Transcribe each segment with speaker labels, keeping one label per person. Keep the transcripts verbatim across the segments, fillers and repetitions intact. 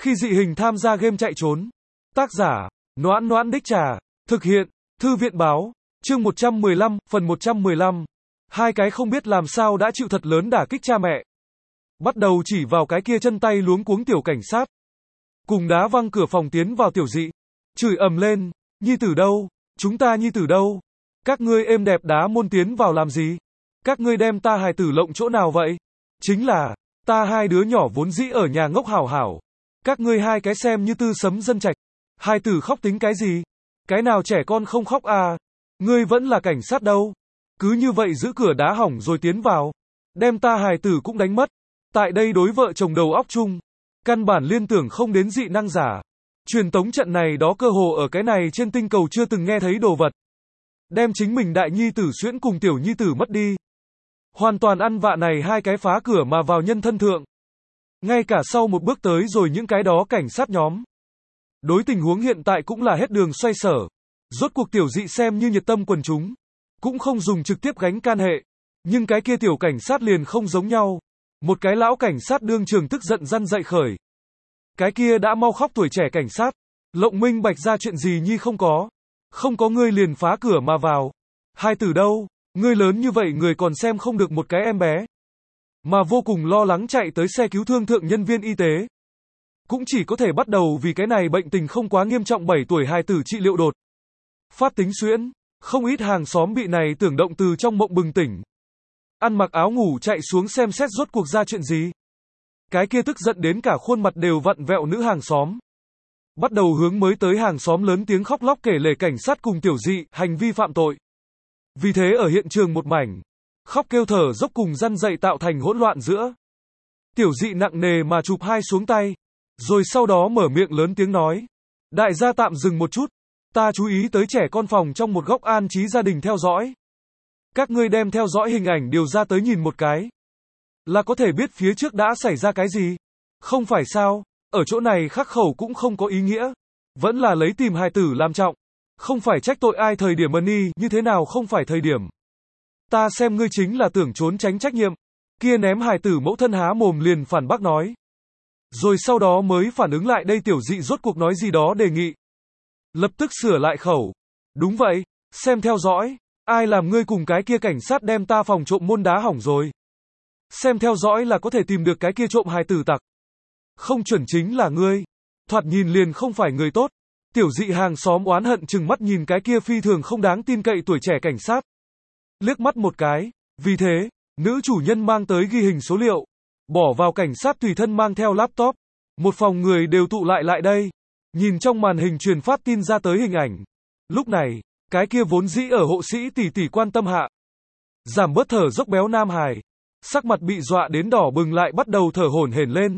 Speaker 1: Khi dị hình tham gia game chạy trốn. Tác giả, Noãn Noãn Đích Trà. Thực hiện, Thư viện Báo. Chương một trăm mười lăm, phần một trăm mười lăm. Hai cái không biết làm sao đã chịu thật lớn đả kích cha mẹ. Bắt đầu chỉ vào cái kia chân tay luống cuống tiểu cảnh sát. Cùng đá văng cửa phòng tiến vào tiểu dị. Chửi ầm lên, nhi tử đâu? Chúng ta nhi tử đâu? Các ngươi êm đẹp đá môn tiến vào làm gì? Các ngươi đem ta hài tử lộng chỗ nào vậy? Chính là, ta hai đứa nhỏ vốn dĩ ở nhà ngốc hảo hảo. Các ngươi hai cái xem như tư sấm dân trạch. Hai tử khóc tính cái gì? Cái nào trẻ con không khóc à? Ngươi vẫn là cảnh sát đâu? Cứ như vậy giữ cửa đá hỏng rồi tiến vào. Đem ta hài tử cũng đánh mất. Tại đây đối vợ chồng đầu óc chung. Căn bản liên tưởng không đến dị năng giả. Truyền tống trận này đó cơ hồ ở cái này trên tinh cầu chưa từng nghe thấy đồ vật. Đem chính mình đại nhi tử xuyễn cùng tiểu nhi tử mất đi. Hoàn toàn ăn vạ này hai cái phá cửa mà vào nhân thân thượng. Ngay cả sau một bước tới rồi những cái đó cảnh sát nhóm. Đối tình huống hiện tại cũng là hết đường xoay sở. Rốt cuộc tiểu dị xem như nhiệt tâm quần chúng. Cũng không dùng trực tiếp gánh can hệ. Nhưng cái kia tiểu cảnh sát liền không giống nhau. Một cái lão cảnh sát đương trường tức giận răn dậy khởi. Cái kia đã mau khóc tuổi trẻ cảnh sát. Lộng minh bạch ra chuyện gì nhi không có. Không có ngươi liền phá cửa mà vào. Hai tử đâu? Ngươi lớn như vậy người còn xem không được một cái em bé. Mà vô cùng lo lắng chạy tới xe cứu thương thượng nhân viên y tế. Cũng chỉ có thể bắt đầu vì cái này bệnh tình không quá nghiêm trọng bảy tuổi hài tử trị liệu đột. Phát tính xuyễn. Không ít hàng xóm bị này tưởng động từ trong mộng bừng tỉnh. Ăn mặc áo ngủ chạy xuống xem xét rốt cuộc ra chuyện gì. Cái kia tức giận đến cả khuôn mặt đều vặn vẹo nữ hàng xóm. Bắt đầu hướng mới tới hàng xóm lớn tiếng khóc lóc kể lể cảnh sát cùng tiểu dị, hành vi phạm tội. Vì thế ở hiện trường một mảnh. Khóc kêu thở dốc cùng răn dậy tạo thành hỗn loạn giữa. Tiểu dị nặng nề mà chụp hai xuống tay. Rồi sau đó mở miệng lớn tiếng nói. Đại gia tạm dừng một chút. Ta chú ý tới trẻ con phòng trong một góc an trí gia đình theo dõi. Các ngươi đem theo dõi hình ảnh điều ra tới nhìn một cái. Là có thể biết phía trước đã xảy ra cái gì. Không phải sao, ở chỗ này khắc khẩu cũng không có ý nghĩa. Vẫn là lấy tìm hài tử làm trọng. Không phải trách tội ai thời điểm money như thế nào không phải thời điểm. Ta xem ngươi chính là tưởng trốn tránh trách nhiệm. Kia ném hài tử mẫu thân há mồm liền phản bác nói. Rồi sau đó mới phản ứng lại đây tiểu dị rốt cuộc nói gì đó đề nghị. Lập tức sửa lại khẩu. Đúng vậy, xem theo dõi. Ai làm ngươi cùng cái kia cảnh sát đem ta phòng trộm môn đá hỏng rồi. Xem theo dõi là có thể tìm được cái kia trộm hài tử tặc. Không chuẩn chính là ngươi. Thoạt nhìn liền không phải người tốt. Tiểu dị hàng xóm oán hận chừng mắt nhìn cái kia phi thường không đáng tin cậy tuổi trẻ cảnh sát. Liếc mắt một cái. Vì thế, nữ chủ nhân mang tới ghi hình số liệu. Bỏ vào cảnh sát tùy thân mang theo laptop. Một phòng người đều tụ lại lại đây. Nhìn trong màn hình truyền phát tin ra tới hình ảnh. Lúc này, cái kia vốn dĩ ở hộ sĩ tỷ tỷ quan tâm hạ. Giảm bớt thở dốc béo nam hài. Sắc mặt bị dọa đến đỏ bừng lại bắt đầu thở hổn hển lên.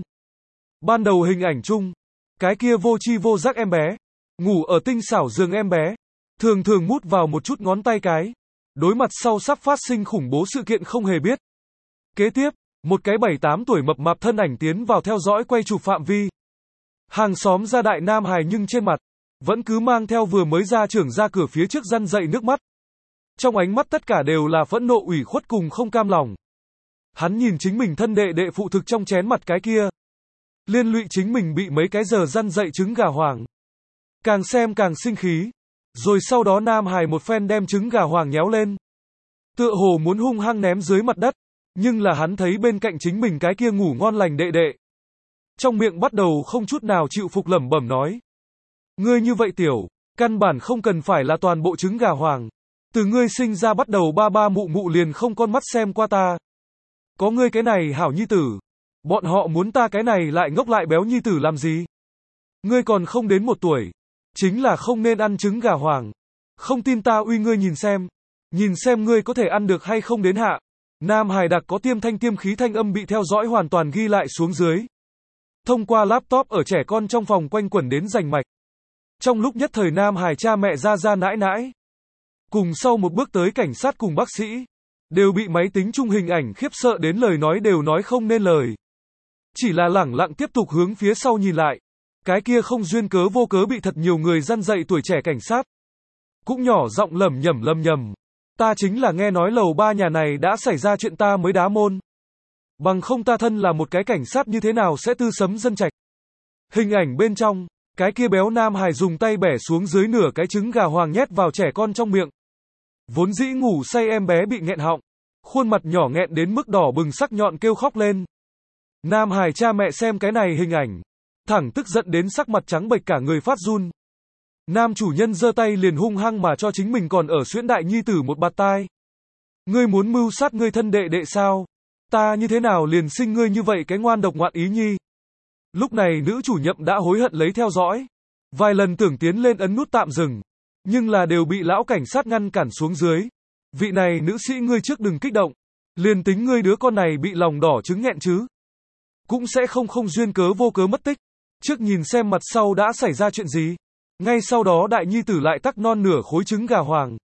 Speaker 1: Ban đầu hình ảnh chung. Cái kia vô chi vô giác em bé. Ngủ ở tinh xảo giường em bé. Thường thường mút vào một chút ngón tay cái. Đối mặt sau sắp phát sinh khủng bố sự kiện không hề biết. Kế tiếp, một cái bảy tám tuổi mập mạp thân ảnh tiến vào theo dõi quay chụp phạm vi. Hàng xóm ra đại nam hài nhưng trên mặt. Vẫn cứ mang theo vừa mới ra trưởng ra cửa phía trước răn dậy nước mắt. Trong ánh mắt tất cả đều là phẫn nộ ủy khuất cùng không cam lòng. Hắn nhìn chính mình thân đệ đệ phụ thực trong chén mặt cái kia. Liên lụy chính mình bị mấy cái giờ răn dậy trứng gà hoàng. Càng xem càng sinh khí. Rồi sau đó nam hài một phen đem trứng gà hoàng nhéo lên. Tựa hồ muốn hung hăng ném dưới mặt đất. Nhưng là hắn thấy bên cạnh chính mình cái kia ngủ ngon lành đệ đệ. Trong miệng bắt đầu không chút nào chịu phục lẩm bẩm nói. Ngươi như vậy tiểu, căn bản không cần phải là toàn bộ trứng gà hoàng. Từ ngươi sinh ra bắt đầu ba ba mụ mụ liền không con mắt xem qua ta. Có ngươi cái này hảo nhi tử. Bọn họ muốn ta cái này lại ngốc lại béo nhi tử làm gì? Ngươi còn không đến một tuổi. Chính là không nên ăn trứng gà hoàng. Không tin ta uy ngươi nhìn xem. Nhìn xem ngươi có thể ăn được hay không đến hạ. Nam hài đặc có tiêm thanh tiêm khí thanh âm bị theo dõi hoàn toàn ghi lại xuống dưới. Thông qua laptop ở trẻ con trong phòng quanh quẩn đến rành mạch. Trong lúc nhất thời nam hài cha mẹ ra ra nãi nãi. Cùng sau một bước tới cảnh sát cùng bác sĩ. Đều bị máy tính chung hình ảnh khiếp sợ đến lời nói đều nói không nên lời. Chỉ là lẳng lặng tiếp tục hướng phía sau nhìn lại. Cái kia không duyên cớ vô cớ bị thật nhiều người răn dậy tuổi trẻ cảnh sát. Cũng nhỏ giọng lẩm nhẩm lầm nhầm. Ta chính là nghe nói lầu ba nhà này đã xảy ra chuyện ta mới đá môn. Bằng không ta thân là một cái cảnh sát như thế nào sẽ tư sấm dân trạch. Hình ảnh bên trong, cái kia béo nam hài dùng tay bẻ xuống dưới nửa cái trứng gà hoàng nhét vào trẻ con trong miệng. Vốn dĩ ngủ say em bé bị nghẹn họng, khuôn mặt nhỏ nghẹn đến mức đỏ bừng sắc nhọn kêu khóc lên. Nam hài cha mẹ xem cái này hình ảnh, thẳng tức giận đến sắc mặt trắng bệch cả người phát run. Nam chủ nhân giơ tay liền hung hăng mà cho chính mình còn ở xuyễn đại nhi tử một bạt tai. Ngươi muốn mưu sát ngươi thân đệ đệ sao? Ta như thế nào liền sinh ngươi như vậy cái ngoan độc ngoạn ý nhi? Lúc này nữ chủ nhậm đã hối hận lấy theo dõi. Vài lần tưởng tiến lên ấn nút tạm dừng, nhưng là đều bị lão cảnh sát ngăn cản xuống dưới. Vị này nữ sĩ ngươi trước đừng kích động. Liền tính ngươi đứa con này bị lòng đỏ trứng nghẹn chứ. Cũng sẽ không không duyên cớ vô cớ mất tích. Trước nhìn xem mặt sau đã xảy ra chuyện gì. Ngay sau đó đại nhi tử lại tắc non nửa khối trứng gà hoàng.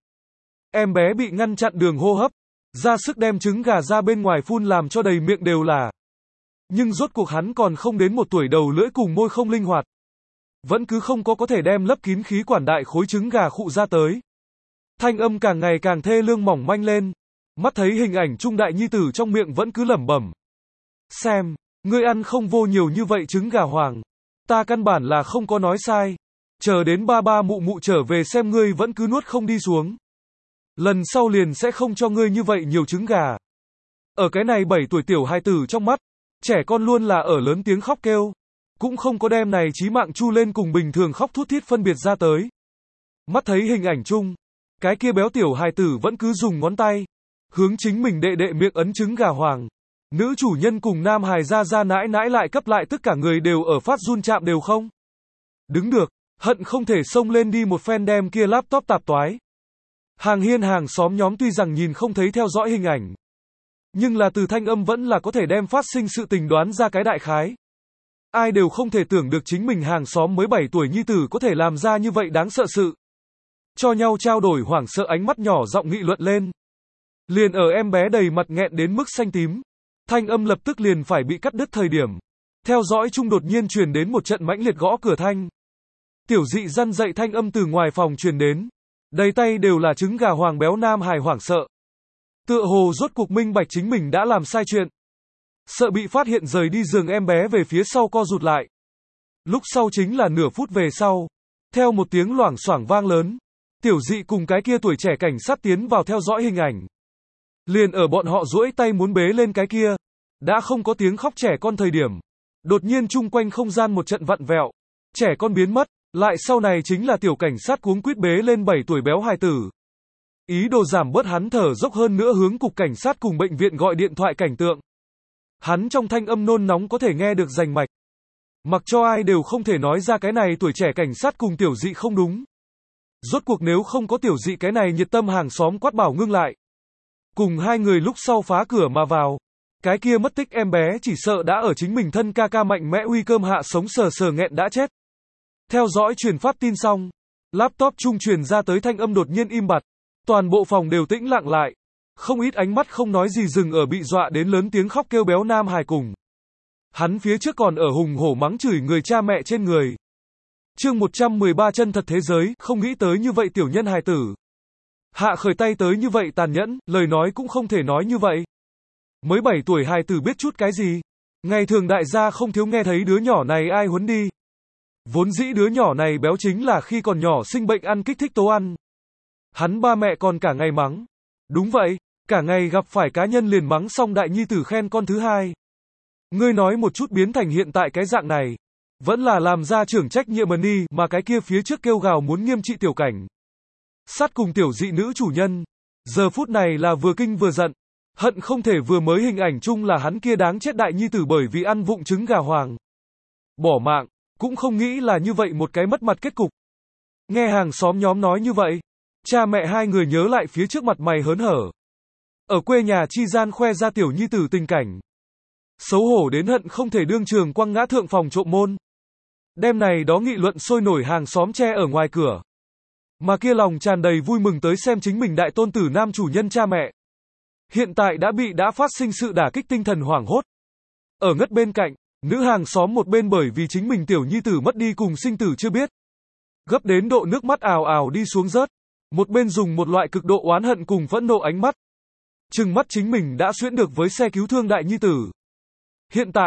Speaker 1: Em bé bị ngăn chặn đường hô hấp, ra sức đem trứng gà ra bên ngoài phun làm cho đầy miệng đều là. Nhưng rốt cuộc hắn còn không đến một tuổi đầu lưỡi cùng môi không linh hoạt. Vẫn cứ không có có thể đem lấp kín khí quản đại khối trứng gà khụ ra tới. Thanh âm càng ngày càng thê lương mỏng manh lên. Mắt thấy hình ảnh trung đại nhi tử trong miệng vẫn cứ lẩm bẩm. Xem, ngươi ăn không vô nhiều như vậy trứng gà hoàng. Ta căn bản là không có nói sai. Chờ đến ba ba mụ mụ trở về xem ngươi vẫn cứ nuốt không đi xuống. Lần sau liền sẽ không cho ngươi như vậy nhiều trứng gà. Ở cái này bảy tuổi tiểu hài tử trong mắt, trẻ con luôn là ở lớn tiếng khóc kêu. Cũng không có đem này chí mạng chu lên cùng bình thường khóc thút thít phân biệt ra tới. Mắt thấy hình ảnh chung, cái kia béo tiểu hài tử vẫn cứ dùng ngón tay hướng chính mình đệ đệ miệng ấn trứng gà hoàng. Nữ chủ nhân cùng nam hài ra ra nãi nãi lại cấp lại tất cả người đều ở phát run chạm đều không. Đứng được, hận không thể xông lên đi một phen đem kia laptop tạp toái. Hàng hiên hàng xóm nhóm tuy rằng nhìn không thấy theo dõi hình ảnh, nhưng là từ thanh âm vẫn là có thể đem phát sinh sự tình đoán ra cái đại khái. Ai đều không thể tưởng được chính mình hàng xóm mới bảy tuổi nhi tử có thể làm ra như vậy đáng sợ sự. Cho nhau trao đổi hoảng sợ ánh mắt nhỏ giọng nghị luận lên. Liền ở em bé đầy mặt nghẹn đến mức xanh tím, thanh âm lập tức liền phải bị cắt đứt thời điểm. Theo dõi chung đột nhiên truyền đến một trận mãnh liệt gõ cửa thanh. Tiểu dị răn dậy thanh âm từ ngoài phòng truyền đến. Đầy tay đều là trứng gà hoàng béo nam hài hoảng sợ. Tựa hồ rốt cuộc minh bạch chính mình đã làm sai chuyện. Sợ bị phát hiện rời đi giường em bé về phía sau co rụt lại. Lúc sau chính là nửa phút về sau. Theo một tiếng loảng xoảng vang lớn. Tiểu dị cùng cái kia tuổi trẻ cảnh sát tiến vào theo dõi hình ảnh. Liền ở bọn họ duỗi tay muốn bế lên cái kia. Đã không có tiếng khóc trẻ con thời điểm. Đột nhiên chung quanh không gian một trận vặn vẹo. Trẻ con biến mất. Lại sau này chính là tiểu cảnh sát cuống quýt bế lên bảy tuổi béo hài tử. Ý đồ giảm bớt hắn thở dốc hơn nữa hướng cục cảnh sát cùng bệnh viện gọi điện thoại cảnh tượng. Hắn trong thanh âm nôn nóng có thể nghe được rành mạch. Mặc cho ai đều không thể nói ra cái này tuổi trẻ cảnh sát cùng tiểu dị không đúng. Rốt cuộc nếu không có tiểu dị cái này nhiệt tâm hàng xóm quát bảo ngưng lại. Cùng hai người lúc sau phá cửa mà vào. Cái kia mất tích em bé chỉ sợ đã ở chính mình thân ca ca mạnh mẽ uy cơm hạ sống sờ sờ nghẹn đã chết. Theo dõi truyền phát tin xong, laptop trung truyền ra tới thanh âm đột nhiên im bặt, toàn bộ phòng đều tĩnh lặng lại, không ít ánh mắt không nói gì dừng ở bị dọa đến lớn tiếng khóc kêu béo nam hài cùng. Hắn phía trước còn ở hùng hổ mắng chửi người cha mẹ trên người. Chương một trăm mười ba chân thật thế giới, không nghĩ tới như vậy tiểu nhân hài tử. Hạ khởi tay tới như vậy tàn nhẫn, lời nói cũng không thể nói như vậy. Mới bảy tuổi hài tử biết chút cái gì? Ngày thường đại gia không thiếu nghe thấy đứa nhỏ này ai huấn đi. Vốn dĩ đứa nhỏ này béo chính là khi còn nhỏ sinh bệnh ăn kích thích tố ăn. Hắn ba mẹ còn cả ngày mắng. Đúng vậy, cả ngày gặp phải cá nhân liền mắng xong đại nhi tử khen con thứ hai. Ngươi nói một chút biến thành hiện tại cái dạng này. Vẫn là làm ra trưởng trách nhiệm đi mà cái kia phía trước kêu gào muốn nghiêm trị tiểu cảnh. Sát cùng tiểu dị nữ chủ nhân. Giờ phút này là vừa kinh vừa giận. Hận không thể vừa mới hình ảnh chung là hắn kia đáng chết đại nhi tử bởi vì ăn vụng trứng gà hoàng. Bỏ mạng. Cũng không nghĩ là như vậy một cái mất mặt kết cục. Nghe hàng xóm nhóm nói như vậy, cha mẹ hai người nhớ lại phía trước mặt mày hớn hở. Ở quê nhà chi gian khoe ra tiểu nhi tử tình cảnh. Xấu hổ đến hận không thể đương trường quăng ngã thượng phòng trộm môn. Đêm này đó nghị luận sôi nổi hàng xóm che ở ngoài cửa. Mà kia lòng tràn đầy vui mừng tới xem chính mình đại tôn tử nam chủ nhân cha mẹ. Hiện tại đã bị đã phát sinh sự đả kích tinh thần hoảng hốt. Ở ngất bên cạnh, nữ hàng xóm một bên bởi vì chính mình tiểu nhi tử mất đi cùng sinh tử chưa biết. Gấp đến độ nước mắt ào ào đi xuống rớt. Một bên dùng một loại cực độ oán hận cùng phẫn nộ ánh mắt. Trừng mắt chính mình đã xuyễn được với xe cứu thương đại nhi tử. Hiện tại,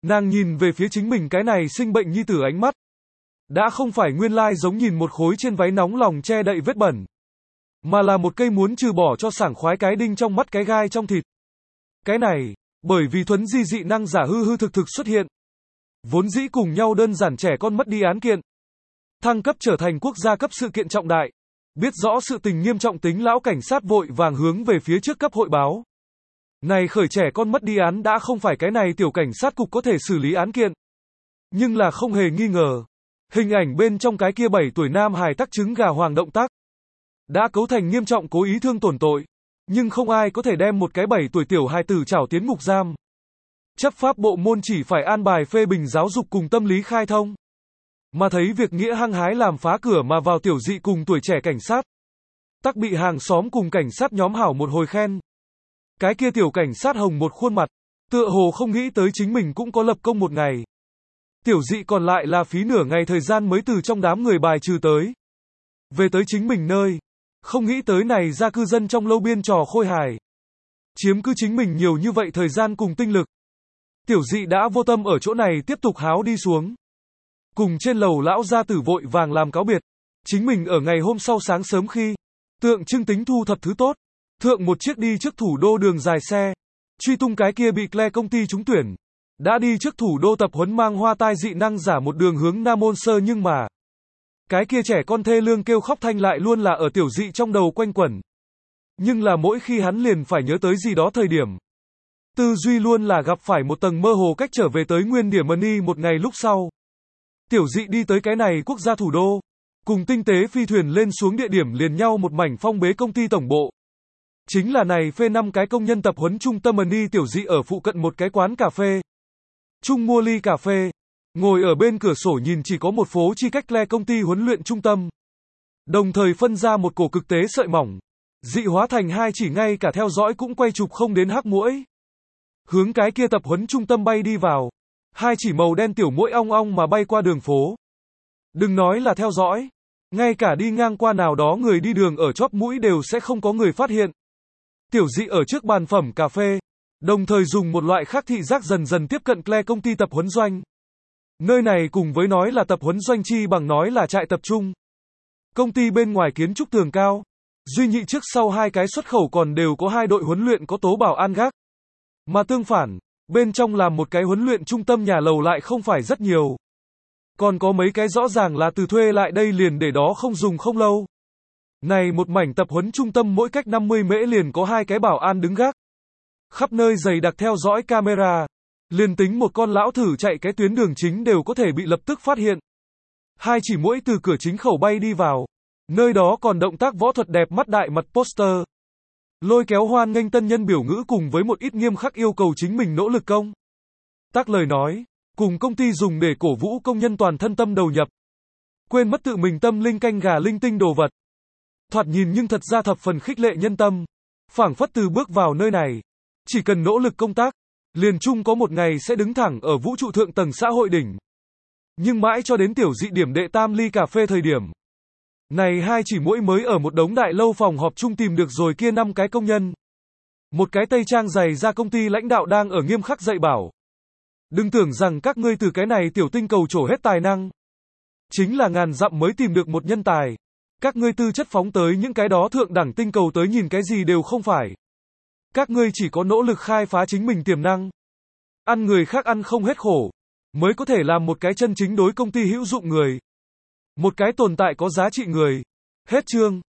Speaker 1: Nàng nhìn về phía chính mình cái này sinh bệnh nhi tử ánh mắt. Đã không phải nguyên lai giống nhìn một khối trên váy nóng lòng che đậy vết bẩn. Mà là một cây muốn trừ bỏ cho sảng khoái cái đinh trong mắt cái gai trong thịt. Cái này, bởi vì thuấn di dị năng giả hư hư thực thực xuất hiện. Vốn dĩ cùng nhau đơn giản trẻ con mất đi án kiện. Thăng cấp trở thành quốc gia cấp sự kiện trọng đại. Biết rõ sự tình nghiêm trọng tính lão cảnh sát vội vàng hướng về phía trước cấp hội báo. Này khởi trẻ con mất đi án đã không phải cái này tiểu cảnh sát cục có thể xử lý án kiện. Nhưng là không hề nghi ngờ. Hình ảnh bên trong cái kia bảy tuổi nam hài tắc trứng gà hoàng động tác. Đã cấu thành nghiêm trọng cố ý thương tổn tội. Nhưng không ai có thể đem một cái bảy tuổi tiểu hài tử trảo tiến ngục giam. Chấp pháp bộ môn chỉ phải an bài phê bình giáo dục cùng tâm lý khai thông. Mà thấy việc nghĩa hăng hái làm phá cửa mà vào tiểu dị cùng tuổi trẻ cảnh sát. Tắc bị hàng xóm cùng cảnh sát nhóm hảo một hồi khen. Cái kia tiểu cảnh sát hồng một khuôn mặt. Tựa hồ không nghĩ tới chính mình cũng có lập công một ngày. Tiểu dị còn lại là phí nửa ngày thời gian mới từ trong đám người bài trừ tới. Về tới chính mình nơi. Không nghĩ tới này ra cư dân trong lâu biên trò khôi hài. Chiếm cứ chính mình nhiều như vậy thời gian cùng tinh lực. Tiểu dị đã vô tâm ở chỗ này tiếp tục háo đi xuống. Cùng trên lầu lão gia tử vội vàng làm cáo biệt. Chính mình ở ngày hôm sau sáng sớm khi tượng trưng tính thu thập thứ tốt. Thượng một chiếc đi trước thủ đô đường dài xe. Truy tung cái kia bị Claire công ty trúng tuyển. Đã đi trước thủ đô tập huấn mang hoa tai dị năng giả một đường hướng Nam Môn Sơ nhưng mà. Cái kia trẻ con thê lương kêu khóc thanh lại luôn là ở tiểu dị trong đầu quanh quẩn. Nhưng là mỗi khi hắn liền phải nhớ tới gì đó thời điểm. Tư duy luôn là gặp phải một tầng mơ hồ cách trở về tới nguyên điểm money một ngày lúc sau. Tiểu dị đi tới cái này quốc gia thủ đô. Cùng tinh tế phi thuyền lên xuống địa điểm liền nhau một mảnh phong bế công ty tổng bộ. Chính là này phê năm cái công nhân tập huấn trung tâm money tiểu dị ở phụ cận một cái quán cà phê. Trung mua ly cà phê. Ngồi ở bên cửa sổ nhìn chỉ có một phố chi cách le công ty huấn luyện trung tâm. Đồng thời phân ra một cổ cực tế sợi mỏng. Dị hóa thành hai chỉ ngay cả theo dõi cũng quay chụp không đến hắc muỗi. Hướng cái kia tập huấn trung tâm bay đi vào. Hai chỉ màu đen tiểu muỗi ong ong mà bay qua đường phố. Đừng nói là theo dõi. Ngay cả đi ngang qua nào đó người đi đường ở chóp mũi đều sẽ không có người phát hiện. Tiểu dị ở trước bàn phẩm cà phê. Đồng thời dùng một loại khác thị giác dần dần tiếp cận Claire công ty tập huấn doanh. Nơi này cùng với nói là tập huấn doanh chi bằng nói là trại tập trung. Công ty bên ngoài kiến trúc tường cao. Duy nhị trước sau hai cái xuất khẩu còn đều có hai đội huấn luyện có tố bảo an gác. Mà tương phản, bên trong làm một cái huấn luyện trung tâm nhà lầu lại không phải rất nhiều. Còn có mấy cái rõ ràng là từ thuê lại đây liền để đó không dùng không lâu. Này một mảnh tập huấn trung tâm mỗi cách năm mươi mễ liền có hai cái bảo an đứng gác. Khắp nơi dày đặc theo dõi camera. Liền tính một con lão thử chạy cái tuyến đường chính đều có thể bị lập tức phát hiện. Hai chỉ muỗi từ cửa chính khẩu bay đi vào. Nơi đó còn động tác võ thuật đẹp mắt đại mặt poster. Lôi kéo hoan nghênh tân nhân biểu ngữ cùng với một ít nghiêm khắc yêu cầu chính mình nỗ lực công. Tác lời nói, cùng công ty dùng để cổ vũ công nhân toàn thân tâm đầu nhập. Quên mất tự mình tâm linh canh gà linh tinh đồ vật. Thoạt nhìn nhưng thật ra thập phần khích lệ nhân tâm. Phảng phất từ bước vào nơi này. Chỉ cần nỗ lực công tác. Liền chung có một ngày sẽ đứng thẳng ở vũ trụ thượng tầng xã hội đỉnh. Nhưng mãi cho đến tiểu dị điểm đệ tam ly cà phê thời điểm. Này hai chỉ muỗi mới ở một đống đại lâu phòng họp chung tìm được rồi kia năm cái công nhân. Một cái tây trang dày ra công ty lãnh đạo đang ở nghiêm khắc dạy bảo. Đừng tưởng rằng các ngươi từ cái này tiểu tinh cầu trổ hết tài năng. Chính là ngàn dặm mới tìm được một nhân tài. Các ngươi tư chất phóng tới những cái đó thượng đẳng tinh cầu tới nhìn cái gì đều không phải. Các ngươi chỉ có nỗ lực khai phá chính mình tiềm năng. Ăn người khác ăn không hết khổ. Mới có thể làm một cái chân chính đối công ty hữu dụng người. Một cái tồn tại có giá trị người. Hết chương.